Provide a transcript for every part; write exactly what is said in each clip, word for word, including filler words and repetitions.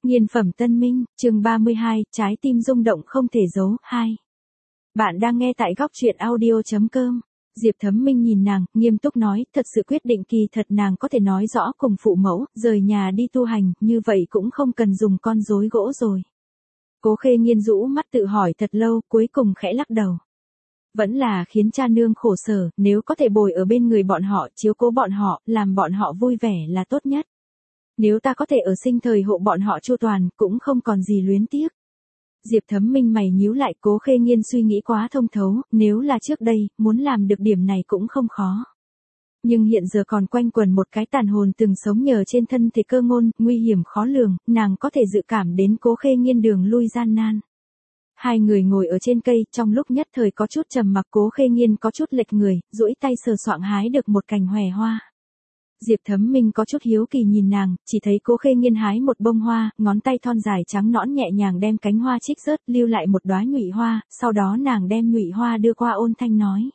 Nghiên phẩm Tân Minh, chương ba mươi hai, trái tim rung động không thể giấu, hai. Bạn đang nghe tại góc truyện audio chấm com. Diệp Thấm Minh nhìn nàng, nghiêm túc nói, thật sự quyết định kỳ thật nàng có thể nói rõ cùng phụ mẫu, rời nhà đi tu hành, như vậy cũng không cần dùng con rối gỗ rồi. Cố Khê Nghiên rũ mắt tự hỏi thật lâu, cuối cùng khẽ lắc đầu. Vẫn là khiến cha nương khổ sở, nếu có thể bồi ở bên người bọn họ, chiếu cố bọn họ, làm bọn họ vui vẻ là tốt nhất. Nếu ta có thể ở sinh thời hộ bọn họ chu toàn, cũng không còn gì luyến tiếc. Diệp Thấm Minh mày nhíu lại, Cố Khê Nghiên suy nghĩ quá thông thấu, nếu là trước đây, muốn làm được điểm này cũng không khó. Nhưng hiện giờ còn quanh quẩn một cái tàn hồn từng sống nhờ trên thân thể cơ ngôn, nguy hiểm khó lường, nàng có thể dự cảm đến Cố Khê Nghiên đường lui gian nan. Hai người ngồi ở trên cây, trong lúc nhất thời có chút trầm mặc, Cố Khê Nghiên có chút lệch người, duỗi tay sờ soạng hái được một cành hòe hoa. Diệp Thấm Minh có chút hiếu kỳ nhìn nàng, chỉ thấy Cố Khê Nghiên hái một bông hoa, ngón tay thon dài trắng nõn nhẹ nhàng đem cánh hoa trích rớt, lưu lại một đóa nhụy hoa, sau đó nàng đem nhụy hoa đưa qua ôn thanh nói.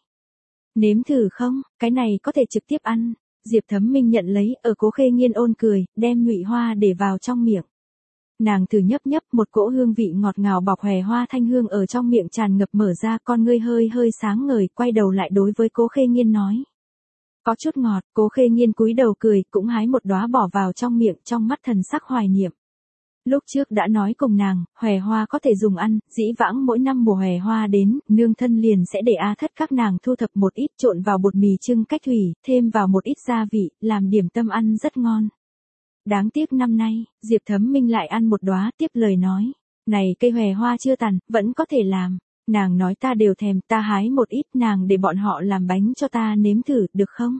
Nếm thử không, cái này có thể trực tiếp ăn. Diệp Thấm Minh nhận lấy, ở Cố Khê Nghiên ôn cười, đem nhụy hoa để vào trong miệng. Nàng thử nhấp nhấp, một cỗ hương vị ngọt ngào bọc hòe hoa thanh hương ở trong miệng tràn ngập, mở ra, con ngươi hơi hơi sáng ngời, quay đầu lại đối với Cố Khê Nghiên nói. Có chút ngọt, Cố Khê Nghiên cúi đầu cười, cũng hái một đóa bỏ vào trong miệng, trong mắt thần sắc hoài niệm. Lúc trước đã nói cùng nàng, hòe hoa có thể dùng ăn, dĩ vãng mỗi năm mùa hòe hoa đến, nương thân liền sẽ để A Thất các nàng thu thập một ít, trộn vào bột mì trưng cách thủy, thêm vào một ít gia vị, làm điểm tâm ăn rất ngon. Đáng tiếc năm nay, Diệp Thấm Minh lại ăn một đóa, tiếp lời nói, này cây hòe hoa chưa tàn, vẫn có thể làm. Nàng nói ta đều thèm, ta hái một ít, nàng để bọn họ làm bánh cho ta nếm thử, được không?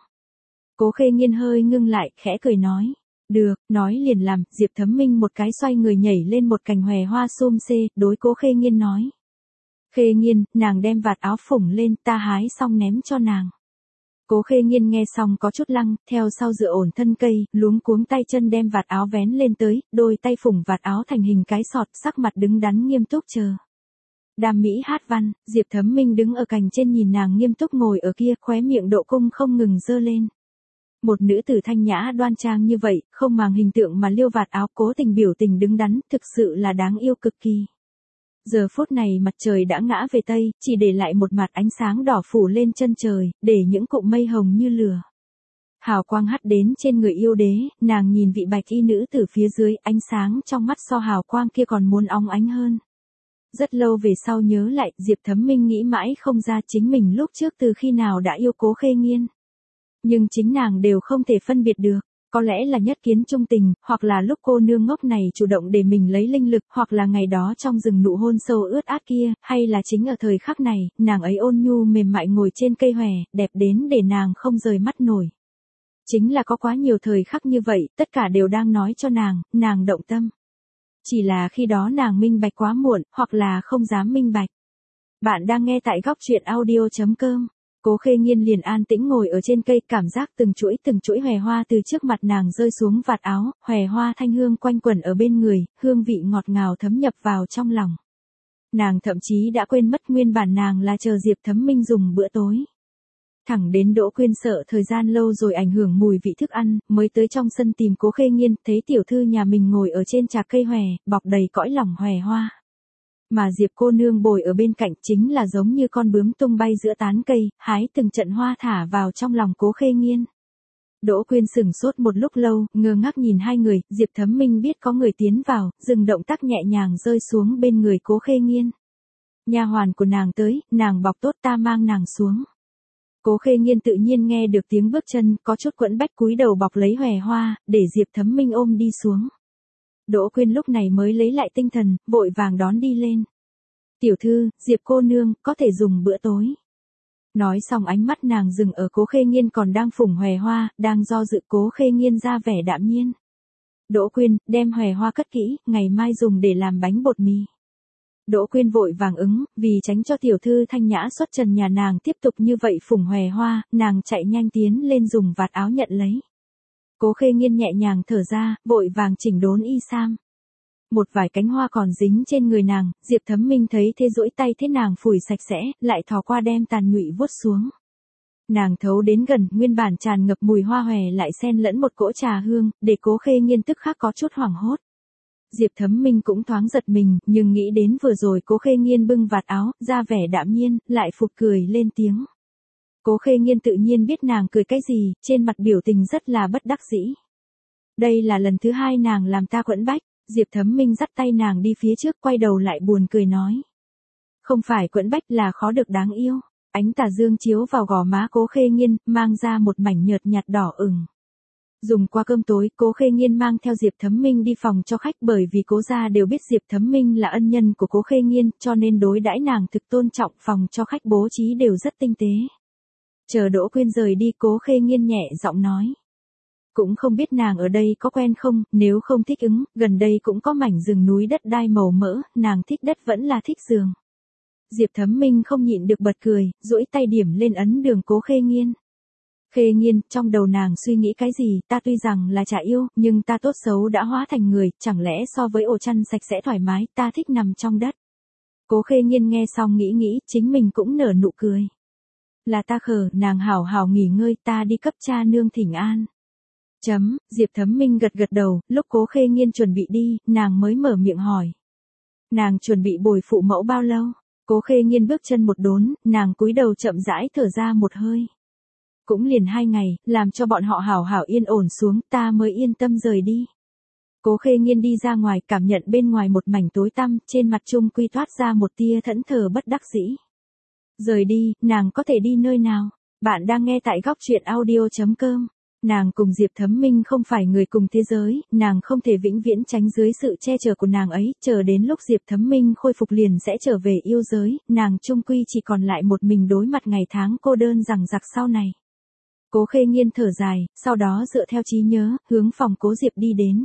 Cố Khê Nghiên hơi ngưng lại, khẽ cười nói. Được, nói liền làm, Diệp Thấm Minh một cái xoay người nhảy lên một cành hòe hoa xum xê, đối Cố Khê Nghiên nói. Khê Nghiên, nàng đem vạt áo phủng lên, ta hái xong ném cho nàng. Cố Khê Nghiên nghe xong có chút lăng, theo sau dựa ổn thân cây, luống cuống tay chân đem vạt áo vén lên tới, đôi tay phủng vạt áo thành hình cái sọt, sắc mặt đứng đắn nghiêm túc chờ. Đàm mỹ hát văn, Diệp Thấm Minh đứng ở cành trên nhìn nàng nghiêm túc ngồi ở kia, khóe miệng độ cung không ngừng dơ lên. Một nữ tử thanh nhã đoan trang như vậy, không màng hình tượng mà liêu vạt áo, cố tình biểu tình đứng đắn, thực sự là đáng yêu cực kỳ. Giờ phút này mặt trời đã ngã về tây, chỉ để lại một mặt ánh sáng đỏ phủ lên chân trời, để những cụm mây hồng như lửa. Hào quang hắt đến trên người yêu đế, nàng nhìn vị bạch y nữ tử phía dưới, ánh sáng trong mắt so hào quang kia còn muốn óng ánh hơn. Rất lâu về sau nhớ lại, Diệp Thấm Minh nghĩ mãi không ra chính mình lúc trước từ khi nào đã yêu Cố Khê Nghiên. Nhưng chính nàng đều không thể phân biệt được, có lẽ là nhất kiến trung tình, hoặc là lúc cô nương ngốc này chủ động để mình lấy linh lực, hoặc là ngày đó trong rừng nụ hôn sâu ướt át kia, hay là chính ở thời khắc này, nàng ấy ôn nhu mềm mại ngồi trên cây hòe, đẹp đến để nàng không rời mắt nổi. Chính là có quá nhiều thời khắc như vậy, tất cả đều đang nói cho nàng, nàng động tâm. Chỉ là khi đó nàng minh bạch quá muộn, hoặc là không dám minh bạch. Bạn đang nghe tại góc truyện audio chấm com. Cố Khê Nghiên liền an tĩnh ngồi ở trên cây, cảm giác từng chuỗi từng chuỗi hòe hoa từ trước mặt nàng rơi xuống vạt áo, hòe hoa thanh hương quanh quẩn ở bên người, hương vị ngọt ngào thấm nhập vào trong lòng. Nàng thậm chí đã quên mất nguyên bản nàng là chờ Diệp Thấm Minh dùng bữa tối. Thẳng đến Đỗ Quyên sợ thời gian lâu rồi ảnh hưởng mùi vị thức ăn, mới tới trong sân tìm Cố Khê Nghiên, thấy tiểu thư nhà mình ngồi ở trên trà cây hòe, bọc đầy cõi lòng hòe hoa. Mà Diệp cô nương bồi ở bên cạnh chính là giống như con bướm tung bay giữa tán cây, hái từng trận hoa thả vào trong lòng Cố Khê Nghiên. Đỗ Quyên sửng sốt một lúc lâu, ngơ ngác nhìn hai người, Diệp Thấm Minh biết có người tiến vào, dừng động tác nhẹ nhàng rơi xuống bên người Cố Khê Nghiên. Nha hoàn của nàng tới, nàng bọc tốt, ta mang nàng xuống. Cố Khê Nghiên tự nhiên nghe được tiếng bước chân, có chút quẫn bách cúi đầu bọc lấy hòe hoa, để Diệp Thấm Minh ôm đi xuống. Đỗ Quyên lúc này mới lấy lại tinh thần, vội vàng đón đi lên. Tiểu thư, Diệp cô nương, có thể dùng bữa tối. Nói xong ánh mắt nàng dừng ở Cố Khê Nghiên còn đang phủng hòe hoa, đang do dự. Cố Khê Nghiên ra vẻ đạm nhiên. Đỗ Quyên, đem hòe hoa cất kỹ, ngày mai dùng để làm bánh bột mì. Đỗ Quyên vội vàng ứng, vì tránh cho tiểu thư thanh nhã xuất trần nhà nàng tiếp tục như vậy phủng hòe hoa, nàng chạy nhanh tiến lên dùng vạt áo nhận lấy. Cố Khê Nghiên nhẹ nhàng thở ra, vội vàng chỉnh đốn y sam. Một vài cánh hoa còn dính trên người nàng, Diệp Thấm Minh thấy thế duỗi tay thế nàng phủi sạch sẽ, lại thò qua đem tàn nhụy vuốt xuống. Nàng thấu đến gần, nguyên bản tràn ngập mùi hoa hòe lại xen lẫn một cỗ trà hương, để Cố Khê Nghiên tức khắc có chút hoảng hốt. Diệp Thấm Minh cũng thoáng giật mình, nhưng nghĩ đến vừa rồi Cố Khê Nghiên bưng vạt áo, ra vẻ đạm nhiên, lại phụt cười lên tiếng. Cố Khê Nghiên tự nhiên biết nàng cười cái gì, trên mặt biểu tình rất là bất đắc dĩ. Đây là lần thứ hai nàng làm ta quẫn bách, Diệp Thấm Minh dắt tay nàng đi phía trước, quay đầu lại buồn cười nói. Không phải quẫn bách, là khó được đáng yêu. Ánh tà dương chiếu vào gò má Cố Khê Nghiên, mang ra một mảnh nhợt nhạt đỏ ửng. Dùng qua cơm tối, Cố Khê Nghiên mang theo Diệp Thấm Minh đi phòng cho khách, bởi vì Cố gia đều biết Diệp Thấm Minh là ân nhân của Cố Khê Nghiên, cho nên đối đãi nàng thực tôn trọng, phòng cho khách bố trí đều rất tinh tế. Chờ Đỗ Quyên rời đi, Cố Khê Nghiên nhẹ giọng nói. Cũng không biết nàng ở đây có quen không, nếu không thích ứng, gần đây cũng có mảnh rừng núi đất đai màu mỡ, nàng thích đất vẫn là thích giường. Diệp Thấm Minh không nhịn được bật cười, duỗi tay điểm lên ấn đường Cố Khê Nghiên. Khê Nghiên, trong đầu nàng suy nghĩ cái gì, ta tuy rằng là chả yêu, nhưng ta tốt xấu đã hóa thành người, chẳng lẽ so với ổ chăn sạch sẽ thoải mái, ta thích nằm trong đất. Cố Khê Nghiên nghe xong nghĩ nghĩ, chính mình cũng nở nụ cười. Là ta khờ, nàng hảo hảo nghỉ ngơi, ta đi cấp cha nương thỉnh an. Chấm, Diệp Thấm Minh gật gật đầu, lúc Cố Khê Nghiên chuẩn bị đi, nàng mới mở miệng hỏi. Nàng chuẩn bị bồi phụ mẫu bao lâu? Cố Khê Nghiên bước chân một đốn, nàng cúi đầu chậm rãi thở ra một hơi. Cũng liền hai ngày, làm cho bọn họ hảo hảo yên ổn xuống, ta mới yên tâm rời đi. Cố Khê Nghiên đi ra ngoài, cảm nhận bên ngoài một mảnh tối tăm, trên mặt trung quy toát ra một tia thẫn thờ bất đắc dĩ. Rời đi, nàng có thể đi nơi nào? Bạn đang nghe tại góc truyện audio chấm com. Nàng cùng Diệp Thấm Minh không phải người cùng thế giới, nàng không thể vĩnh viễn tránh dưới sự che chở của nàng ấy, chờ đến lúc Diệp Thấm Minh khôi phục liền sẽ trở về yêu giới, nàng chung quy chỉ còn lại một mình đối mặt ngày tháng cô đơn rằng giặc sau này. Cố Khê Nghiên thở dài, sau đó dựa theo trí nhớ, hướng phòng Cố Diệp đi đến.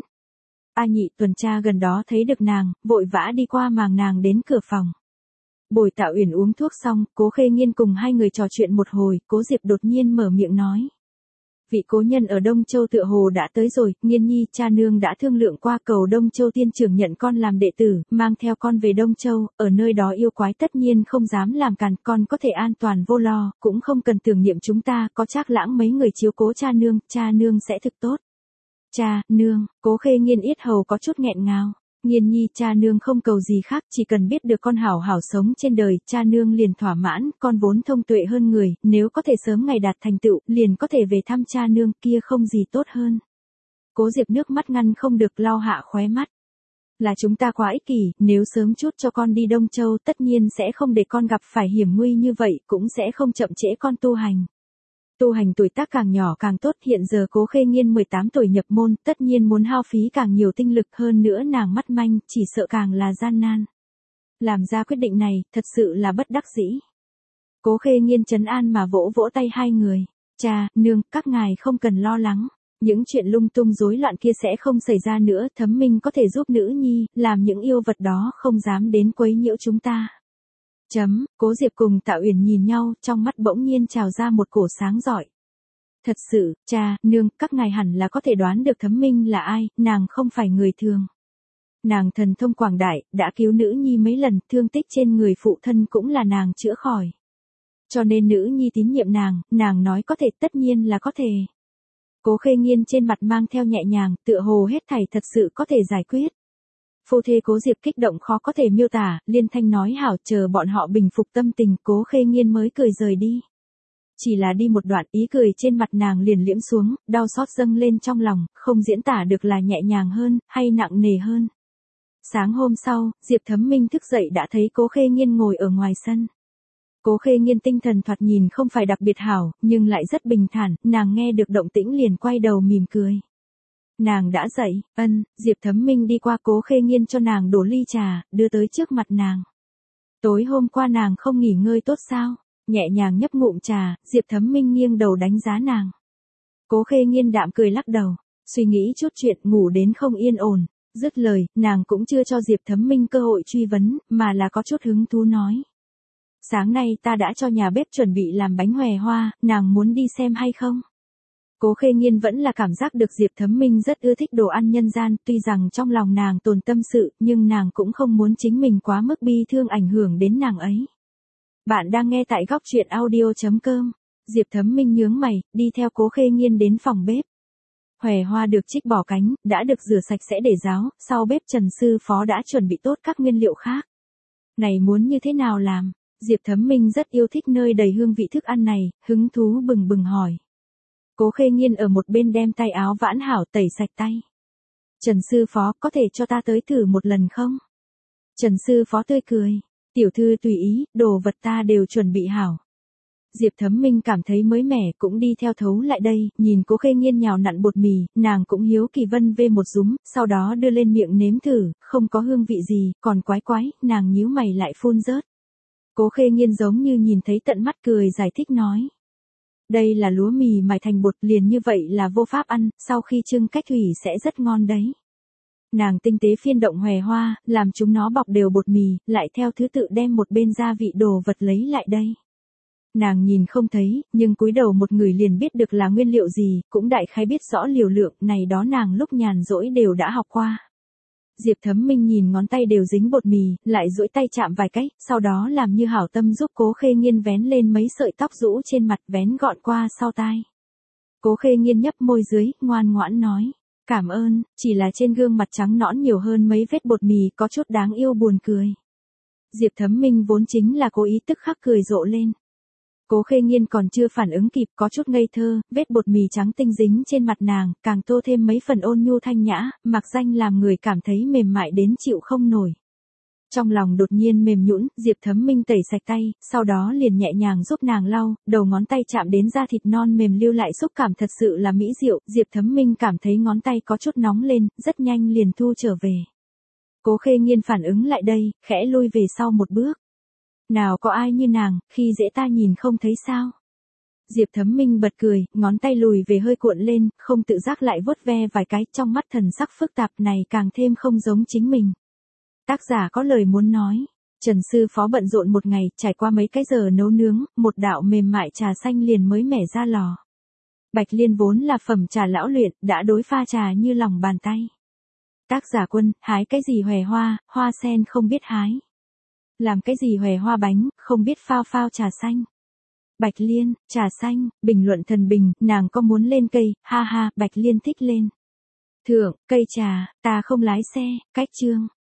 A Nhị tuần tra gần đó thấy được nàng, vội vã đi qua màng nàng đến cửa phòng. Bồi Tạ Uyển uống thuốc xong, Cố Khê Nghiên cùng hai người trò chuyện một hồi, Cố Diệp đột nhiên mở miệng nói. Vị cố nhân ở Đông Châu tựa hồ đã tới rồi, Nghiên nhi cha nương đã thương lượng qua, cầu Đông Châu tiên trưởng nhận con làm đệ tử, mang theo con về Đông Châu, ở nơi đó yêu quái tất nhiên không dám làm càn, con có thể an toàn vô lo, cũng không cần tưởng niệm chúng ta, có Trác Lãng mấy người chiếu cố cha nương, cha nương sẽ thực tốt. Cha, nương, Cố Khê Nghiên yết hầu có chút nghẹn ngào. Nghiên nhi cha nương không cầu gì khác, chỉ cần biết được con hảo hảo sống trên đời, cha nương liền thỏa mãn, con vốn thông tuệ hơn người, nếu có thể sớm ngày đạt thành tựu, liền có thể về thăm cha nương, kia không gì tốt hơn. Cố Diệp nước mắt ngăn không được lau hạ khóe mắt. Là chúng ta quá ích kỷ, nếu sớm chút cho con đi Đông Châu tất nhiên sẽ không để con gặp phải hiểm nguy như vậy, cũng sẽ không chậm trễ con tu hành. Tu hành tuổi tác càng nhỏ càng tốt, hiện giờ Cố Khê Nghiên mười tám tuổi nhập môn, tất nhiên muốn hao phí càng nhiều tinh lực, hơn nữa nàng mắt manh, chỉ sợ càng là gian nan. Làm ra quyết định này, thật sự là bất đắc dĩ. Cố Khê Nghiên trấn an mà vỗ vỗ tay hai người. Cha, nương, các ngài không cần lo lắng. Những chuyện lung tung rối loạn kia sẽ không xảy ra nữa, Thấm Minh có thể giúp nữ nhi, làm những yêu vật đó không dám đến quấy nhiễu chúng ta. Chấm, Cố Diệp cùng Tạ Uyển nhìn nhau, trong mắt bỗng nhiên trào ra một cổ sáng rọi. Thật sự, cha, nương, các ngài hẳn là có thể đoán được Thấm Minh là ai, nàng không phải người thường. Nàng thần thông quảng đại, đã cứu nữ nhi mấy lần, thương tích trên người phụ thân cũng là nàng chữa khỏi. Cho nên nữ nhi tín nhiệm nàng, nàng nói có thể, tất nhiên là có thể. Cố Khê Nghiên trên mặt mang theo nhẹ nhàng, tựa hồ hết thảy thật sự có thể giải quyết. Phu thê Cố Diệp kích động khó có thể miêu tả, liên thanh nói hảo, chờ bọn họ bình phục tâm tình, Cố Khê Nghiên mới cười rời đi. Chỉ là đi một đoạn, ý cười trên mặt nàng liền liễm xuống, đau xót dâng lên trong lòng, không diễn tả được là nhẹ nhàng hơn, hay nặng nề hơn. Sáng hôm sau, Diệp Thấm Minh thức dậy đã thấy Cố Khê Nghiên ngồi ở ngoài sân. Cố Khê Nghiên tinh thần thoạt nhìn không phải đặc biệt hảo, nhưng lại rất bình thản, nàng nghe được động tĩnh liền quay đầu mỉm cười. Nàng đã dậy, ân, Diệp Thấm Minh đi qua Cố Khê Nghiên cho nàng đổ ly trà, đưa tới trước mặt nàng. Tối hôm qua nàng không nghỉ ngơi tốt sao? Nhẹ nhàng nhấp ngụm trà, Diệp Thấm Minh nghiêng đầu đánh giá nàng. Cố Khê Nghiên đạm cười lắc đầu, suy nghĩ chút chuyện, ngủ đến không yên ổn. Dứt lời, nàng cũng chưa cho Diệp Thấm Minh cơ hội truy vấn, mà là có chút hứng thú nói. Sáng nay ta đã cho nhà bếp chuẩn bị làm bánh hòe hoa, nàng muốn đi xem hay không? Cố Khê Nghiên vẫn là cảm giác được Diệp Thấm Minh rất ưa thích đồ ăn nhân gian, tuy rằng trong lòng nàng tồn tâm sự, nhưng nàng cũng không muốn chính mình quá mức bi thương ảnh hưởng đến nàng ấy. Bạn đang nghe tại góc truyện audio chấm com. Diệp Thấm Minh nhướng mày, đi theo Cố Khê Nghiên đến phòng bếp. Hòe hoa được trích bỏ cánh, đã được rửa sạch sẽ để ráo, sau bếp Trần sư phó đã chuẩn bị tốt các nguyên liệu khác. Này muốn như thế nào làm? Diệp Thấm Minh rất yêu thích nơi đầy hương vị thức ăn này, hứng thú bừng bừng hỏi. Cố Khê Nghiên ở một bên đem tay áo vãn hảo tẩy sạch tay. Trần sư phó có thể cho ta tới thử một lần không? Trần sư phó tươi cười. Tiểu thư tùy ý, đồ vật ta đều chuẩn bị hảo. Diệp Thấm Minh cảm thấy mới mẻ cũng đi theo thấu lại đây, nhìn Cố Khê Nghiên nhào nặn bột mì, nàng cũng hiếu kỳ vân vê một dúm, sau đó đưa lên miệng nếm thử, không có hương vị gì, còn quái quái, nàng nhíu mày lại phun rớt. Cố Khê Nghiên giống như nhìn thấy tận mắt cười giải thích nói. Đây là lúa mì mài thành bột liền như vậy là vô pháp ăn, sau khi trưng cách thủy sẽ rất ngon đấy. Nàng tinh tế phiên động hòe hoa, làm chúng nó bọc đều bột mì, lại theo thứ tự đem một bên gia vị đồ vật lấy lại đây. Nàng nhìn không thấy, nhưng cúi đầu một người liền biết được là nguyên liệu gì, cũng đại khái biết rõ liều lượng, này đó nàng lúc nhàn rỗi đều đã học qua. Diệp Thấm Minh nhìn ngón tay đều dính bột mì, lại duỗi tay chạm vài cái, sau đó làm như hảo tâm giúp Cố Khê Nghiên vén lên mấy sợi tóc rũ trên mặt vén gọn qua sau tai. Cố Khê Nghiên nhấp môi dưới, ngoan ngoãn nói. Cảm ơn, chỉ là trên gương mặt trắng nõn nhiều hơn mấy vết bột mì có chút đáng yêu buồn cười. Diệp Thấm Minh vốn chính là cố ý tức khắc cười rộ lên. Cố Khê Nghiên còn chưa phản ứng kịp có chút ngây thơ, vết bột mì trắng tinh dính trên mặt nàng, càng tô thêm mấy phần ôn nhu thanh nhã, mặc danh làm người cảm thấy mềm mại đến chịu không nổi. Trong lòng đột nhiên mềm nhũn, Diệp Thấm Minh tẩy sạch tay, sau đó liền nhẹ nhàng giúp nàng lau, đầu ngón tay chạm đến da thịt non mềm lưu lại xúc cảm thật sự là mỹ diệu, Diệp Thấm Minh cảm thấy ngón tay có chút nóng lên, rất nhanh liền thu trở về. Cố Khê Nghiên phản ứng lại đây, khẽ lui về sau một bước. Nào có ai như nàng, khi dễ ta nhìn không thấy sao? Diệp Thấm Minh bật cười, ngón tay lùi về hơi cuộn lên, không tự giác lại vuốt ve vài cái, trong mắt thần sắc phức tạp này càng thêm không giống chính mình. Tác giả có lời muốn nói. Trần sư phó bận rộn một ngày, trải qua mấy cái giờ nấu nướng, một đạo mềm mại trà xanh liền mới mẻ ra lò. Bạch Liên vốn là phẩm trà lão luyện, đã đối pha trà như lòng bàn tay. Tác giả Quân, hái cái gì hòe hoa, hoa sen không biết hái. Làm cái gì hòe hoa bánh, không biết phao phao trà xanh. Bạch Liên, trà xanh, bình luận thần bình, nàng có muốn lên cây, ha ha, Bạch Liên thích lên. Thượng, cây trà, ta không lái xe, cách chương.